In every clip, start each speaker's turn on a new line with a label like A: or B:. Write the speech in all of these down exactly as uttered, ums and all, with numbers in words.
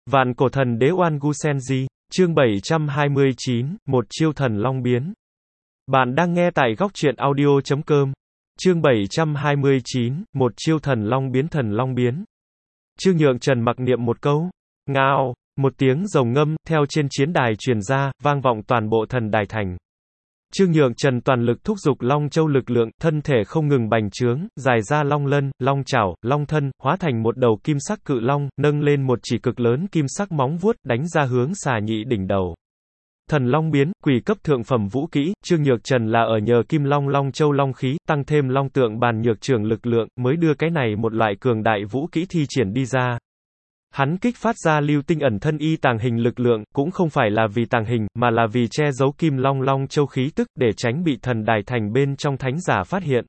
A: Vạn cổ thần đế Oan Gu Senji, chương bảy trăm hai mươi chín, một chiêu thần long biến. Bạn đang nghe tại góc truyện audio chấm com. Chương bảy trăm hai mươi chín, một chiêu thần long biến thần long biến. Trương Nhượng Trần mặc niệm một câu. Ngao, một tiếng rồng ngâm, theo trên chiến đài truyền ra, vang vọng toàn bộ thần đài thành. Trương Nhượng Trần toàn lực thúc giục Long Châu lực lượng, thân thể không ngừng bành trướng, dài ra long lân, long chảo, long thân, hóa thành một đầu kim sắc cự long, nâng lên một chỉ cực lớn kim sắc móng vuốt, đánh ra hướng xà nhị đỉnh đầu. Thần long biến, quỷ cấp thượng phẩm vũ kỹ, Trương Nhược Trần là ở nhờ kim long Long Châu long khí, tăng thêm long tượng bàn nhược trường lực lượng, mới đưa cái này một loại cường đại vũ kỹ thi triển đi ra. Hắn kích phát ra lưu tinh ẩn thân y tàng hình lực lượng, cũng không phải là vì tàng hình, mà là vì che giấu kim long Long Châu khí tức, để tránh bị thần đài thành bên trong thánh giả phát hiện.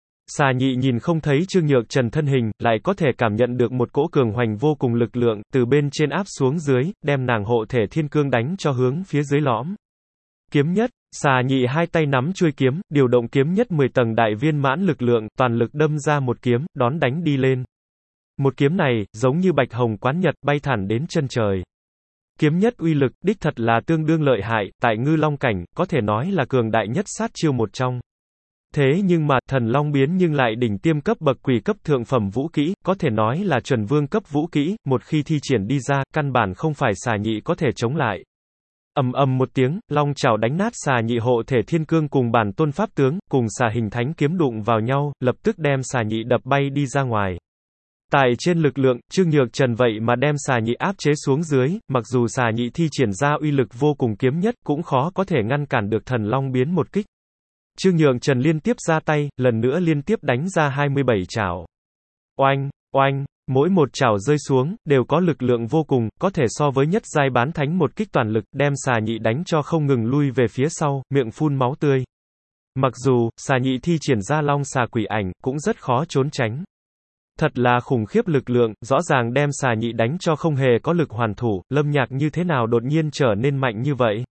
A: Xà nhị nhìn không thấy Trương Nhược Trần thân hình, lại có thể cảm nhận được một cỗ cường hoành vô cùng lực lượng, từ bên trên áp xuống dưới, đem nàng hộ thể thiên cương đánh cho hướng phía dưới lõm. Kiếm nhất, xà nhị hai tay nắm chuôi kiếm, điều động kiếm nhất mười tầng đại viên mãn lực lượng, toàn lực đâm ra một kiếm, đón đánh đi lên. Một kiếm này, giống như bạch hồng quán nhật, bay thẳng đến chân trời. Kiếm nhất uy lực, đích thật là tương đương lợi hại, tại ngư long cảnh, có thể nói là cường đại nhất sát chiêu một trong. Thế nhưng mà, thần long biến nhưng lại đỉnh tiêm cấp bậc quỷ cấp thượng phẩm vũ kỹ, có thể nói là chuẩn vương cấp vũ kỹ, một khi thi triển đi ra, căn bản không phải xà nhị có thể chống lại. Ầm ầm một tiếng, long chảo đánh nát xà nhị hộ thể thiên cương cùng bản tôn pháp tướng, cùng xà hình thánh kiếm đụng vào nhau, lập tức đem xà nhị đập bay đi ra ngoài. Tại trên lực lượng, Trương Nhược Trần vậy mà đem xà nhị áp chế xuống dưới, mặc dù xà nhị thi triển ra uy lực vô cùng kiếm nhất, cũng khó có thể ngăn cản được thần long biến một kích. Trương Nhượng Trần liên tiếp ra tay, lần nữa liên tiếp đánh ra hai mươi bảy chảo. Oanh, oanh, mỗi một chảo rơi xuống, đều có lực lượng vô cùng, có thể so với nhất giai bán thánh một kích toàn lực, đem xà nhị đánh cho không ngừng lui về phía sau, miệng phun máu tươi. Mặc dù, xà nhị thi triển ra long xà quỷ ảnh, cũng rất khó trốn tránh. Thật là khủng khiếp lực lượng, rõ ràng đem xà nhị đánh cho không hề có lực hoàn thủ, Lâm Nhạc như thế nào đột nhiên trở nên mạnh như vậy?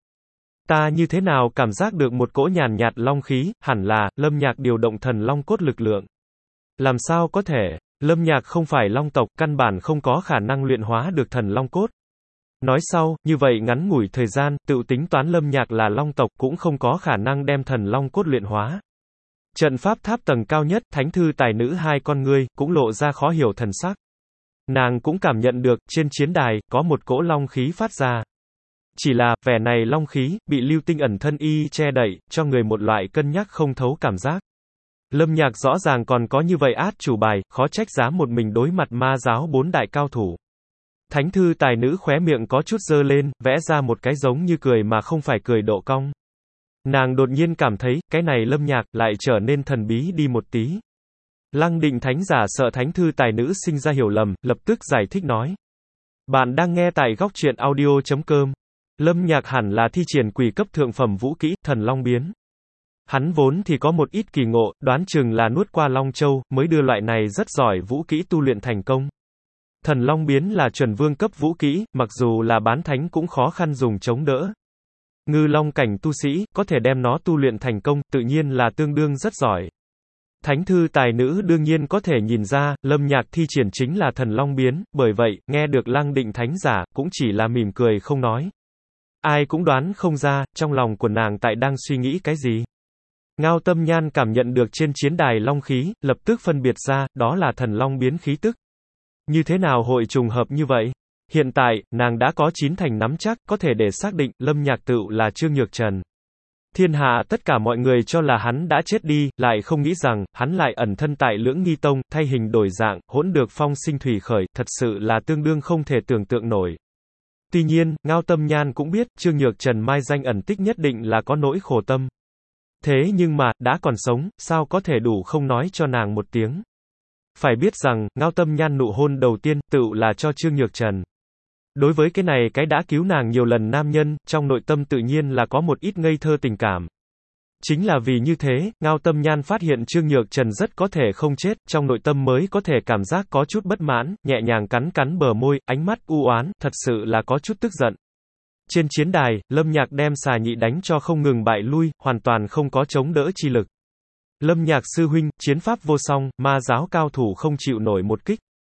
A: Ta như thế nào cảm giác được một cỗ nhàn nhạt long khí, hẳn là, Lâm Nhạc điều động thần long cốt lực lượng. Làm sao có thể? Lâm Nhạc không phải long tộc, căn bản không có khả năng luyện hóa được thần long cốt. Nói sau, như vậy ngắn ngủi thời gian, tự tính toán Lâm Nhạc là long tộc cũng không có khả năng đem thần long cốt luyện hóa. Trận pháp tháp tầng cao nhất, thánh thư tài nữ hai con ngươi, cũng lộ ra khó hiểu thần sắc. Nàng cũng cảm nhận được, trên chiến đài, có một cỗ long khí phát ra. Chỉ là, vẻ này long khí, bị lưu tinh ẩn thân y che đậy, cho người một loại cân nhắc không thấu cảm giác. Lâm Nhạc rõ ràng còn có như vậy át chủ bài, khó trách dám một mình đối mặt ma giáo bốn đại cao thủ. Thánh thư tài nữ khóe miệng có chút dơ lên, vẽ ra một cái giống như cười mà không phải cười độ cong. Nàng đột nhiên cảm thấy, cái này Lâm Nhạc, lại trở nên thần bí đi một tí. Lăng Định thánh giả sợ thánh thư tài nữ sinh ra hiểu lầm, lập tức giải thích nói. Bạn đang nghe tại góc truyện audio chấm com. Lâm Nhạc hẳn là thi triển quỷ cấp thượng phẩm vũ kỹ, thần long biến. Hắn vốn thì có một ít kỳ ngộ, đoán chừng là nuốt qua Long Châu, mới đưa loại này rất giỏi vũ kỹ tu luyện thành công. Thần long biến là chuẩn vương cấp vũ kỹ, mặc dù là bán thánh cũng khó khăn dùng chống đỡ. Ngư long cảnh tu sĩ, có thể đem nó tu luyện thành công, tự nhiên là tương đương rất giỏi. Thánh thư tài nữ đương nhiên có thể nhìn ra, Lâm Nhạc thi triển chính là thần long biến, bởi vậy, nghe được Lăng Định thánh giả, cũng chỉ là mỉm cười không nói. Ai cũng đoán không ra, trong lòng của nàng tại đang suy nghĩ cái gì. Ngao Tâm Nhan cảm nhận được trên chiến đài long khí, lập tức phân biệt ra, đó là thần long biến khí tức. Như thế nào hội trùng hợp như vậy? Hiện tại, nàng đã có chín thành nắm chắc, có thể để xác định, Lâm Nhạc tựu là Trương Nhược Trần. Thiên hạ tất cả mọi người cho là hắn đã chết đi, lại không nghĩ rằng, hắn lại ẩn thân tại Lưỡng Nghi Tông, thay hình đổi dạng, hỗn được phong sinh thủy khởi, thật sự là tương đương không thể tưởng tượng nổi. Tuy nhiên, Ngao Tâm Nhan cũng biết, Trương Nhược Trần mai danh ẩn tích nhất định là có nỗi khổ tâm. Thế nhưng mà, đã còn sống, sao có thể đủ không nói cho nàng một tiếng. Phải biết rằng, Ngao Tâm Nhan nụ hôn đầu tiên, tựu là cho Trương Nhược Trần. Đối với cái này cái đã cứu nàng nhiều lần nam nhân, trong nội tâm tự nhiên là có một ít ngây thơ tình cảm. Chính là vì như thế, Ngao Tâm Nhan phát hiện Trương Nhược Trần rất có thể không chết, trong nội tâm mới có thể cảm giác có chút bất mãn, nhẹ nhàng cắn cắn bờ môi, ánh mắt u oán, thật sự là có chút tức giận. Trên chiến đài, Lâm Nhạc đem xà nhị đánh cho không ngừng bại lui, hoàn toàn không có chống đỡ chi lực. Lâm Nhạc sư huynh, chiến pháp vô song, ma giáo cao thủ không chịu nổi một kích.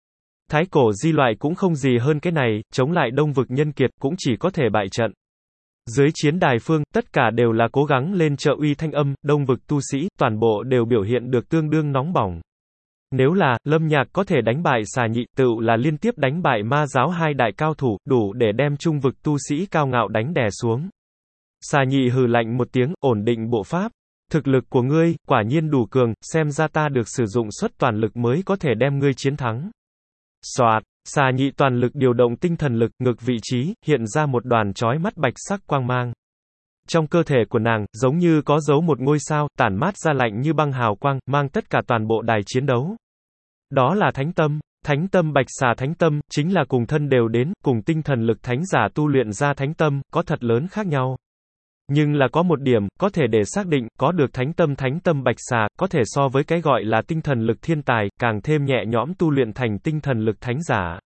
A: Thái cổ di loại cũng không gì hơn cái này, chống lại Đông vực nhân kiệt cũng chỉ có thể bại trận. Dưới chiến đài phương, tất cả đều là cố gắng lên trợ uy thanh âm, Đông vực tu sĩ, toàn bộ đều biểu hiện được tương đương nóng bỏng. Nếu là, Lâm Nhạc có thể đánh bại xà nhị, tựu là liên tiếp đánh bại ma giáo hai đại cao thủ, đủ để đem trung vực tu sĩ cao ngạo đánh đè xuống. Xà nhị hừ lạnh một tiếng, ổn định bộ pháp. Thực lực của ngươi, quả nhiên đủ cường, xem ra ta được sử dụng suất toàn lực mới có thể đem ngươi chiến thắng. Soạt, xà nhị toàn lực điều động tinh thần lực, ngực vị trí, hiện ra một đoàn chói mắt bạch sắc quang mang. Trong cơ thể của nàng, giống như có giấu một ngôi sao, tản mát ra lạnh như băng hào quang, mang tất cả toàn bộ đài chiến đấu. Đó là thánh tâm. Thánh tâm bạch xà thánh tâm, chính là cùng thân đều đến, cùng tinh thần lực thánh giả tu luyện ra thánh tâm, có thật lớn khác nhau. Nhưng là có một điểm, có thể để xác định, có được thánh tâm thánh tâm bạch xà, có thể so với cái gọi là tinh thần lực thiên tài, càng thêm nhẹ nhõm tu luyện thành tinh thần lực thánh giả.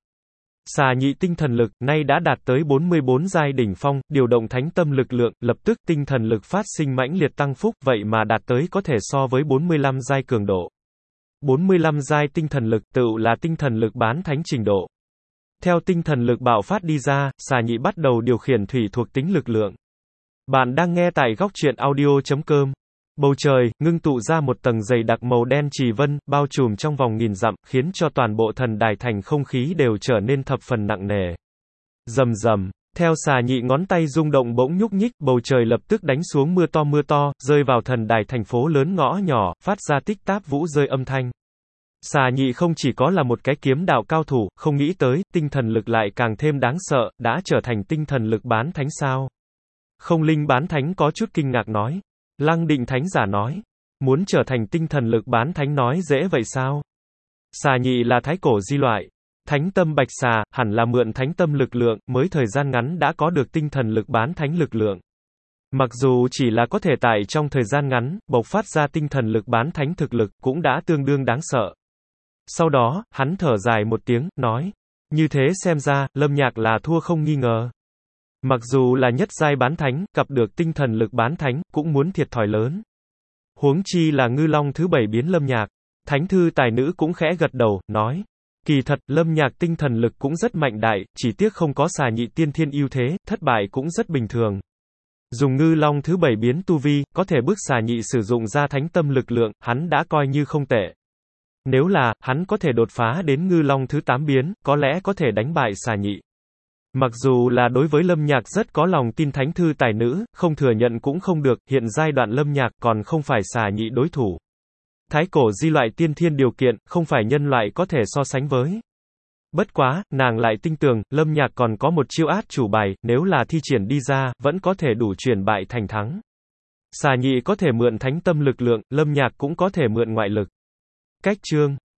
A: Xà nhị tinh thần lực, nay đã đạt tới bốn mươi bốn giai đỉnh phong, điều động thánh tâm lực lượng, lập tức tinh thần lực phát sinh mãnh liệt tăng phúc, vậy mà đạt tới có thể so với bốn mươi lăm giai cường độ. bốn mươi lăm giai tinh thần lực, tựu là tinh thần lực bán thánh trình độ. Theo tinh thần lực bạo phát đi ra, xà nhị bắt đầu điều khiển thủy thuộc tính lực lượng. Bạn đang nghe tại góc truyện audio chấm com. Bầu trời, ngưng tụ ra một tầng dày đặc màu đen trì vân, bao trùm trong vòng nghìn dặm, khiến cho toàn bộ thần đài thành không khí đều trở nên thập phần nặng nề. Rầm rầm, theo xà nhị ngón tay rung động bỗng nhúc nhích, bầu trời lập tức đánh xuống mưa to mưa to, rơi vào thần đài thành phố lớn ngõ nhỏ, phát ra tích táp vũ rơi âm thanh. Xà nhị không chỉ có là một cái kiếm đạo cao thủ, không nghĩ tới, tinh thần lực lại càng thêm đáng sợ, đã trở thành tinh thần lực bán thánh sao. Không linh bán thánh có chút kinh ngạc nói. Lăng định thánh giả nói. Muốn trở thành tinh thần lực bán thánh nói dễ vậy sao? Xà nhị là thái cổ di loại. Thánh tâm bạch xà, hẳn là mượn thánh tâm lực lượng, mới thời gian ngắn đã có được tinh thần lực bán thánh lực lượng. Mặc dù chỉ là có thể tại trong thời gian ngắn, bộc phát ra tinh thần lực bán thánh thực lực, cũng đã tương đương đáng sợ. Sau đó, hắn thở dài một tiếng, nói. Như thế xem ra, Lâm Nhạc là thua không nghi ngờ. Mặc dù là nhất giai bán thánh, gặp được tinh thần lực bán thánh, cũng muốn thiệt thòi lớn. Huống chi là ngư long thứ bảy biến Lâm Nhạc. Thánh thư tài nữ cũng khẽ gật đầu, nói. Kỳ thật, Lâm Nhạc tinh thần lực cũng rất mạnh đại, chỉ tiếc không có xà nhị tiên thiên ưu thế, thất bại cũng rất bình thường. Dùng ngư long thứ bảy biến tu vi, có thể bức xà nhị sử dụng ra thánh tâm lực lượng, hắn đã coi như không tệ. Nếu là, hắn có thể đột phá đến ngư long thứ tám biến, có lẽ có thể đánh bại xà nhị. Mặc dù là đối với Lâm Nhạc rất có lòng tin thánh thư tài nữ, không thừa nhận cũng không được, hiện giai đoạn Lâm Nhạc còn không phải xà nhị đối thủ. Thái cổ di loại tiên thiên điều kiện, không phải nhân loại có thể so sánh với. Bất quá, nàng lại tin tưởng, Lâm Nhạc còn có một chiêu át chủ bài, nếu là thi triển đi ra, vẫn có thể đủ chuyển bại thành thắng. Xà nhị có thể mượn thánh tâm lực lượng, Lâm Nhạc cũng có thể mượn ngoại lực. Cách chương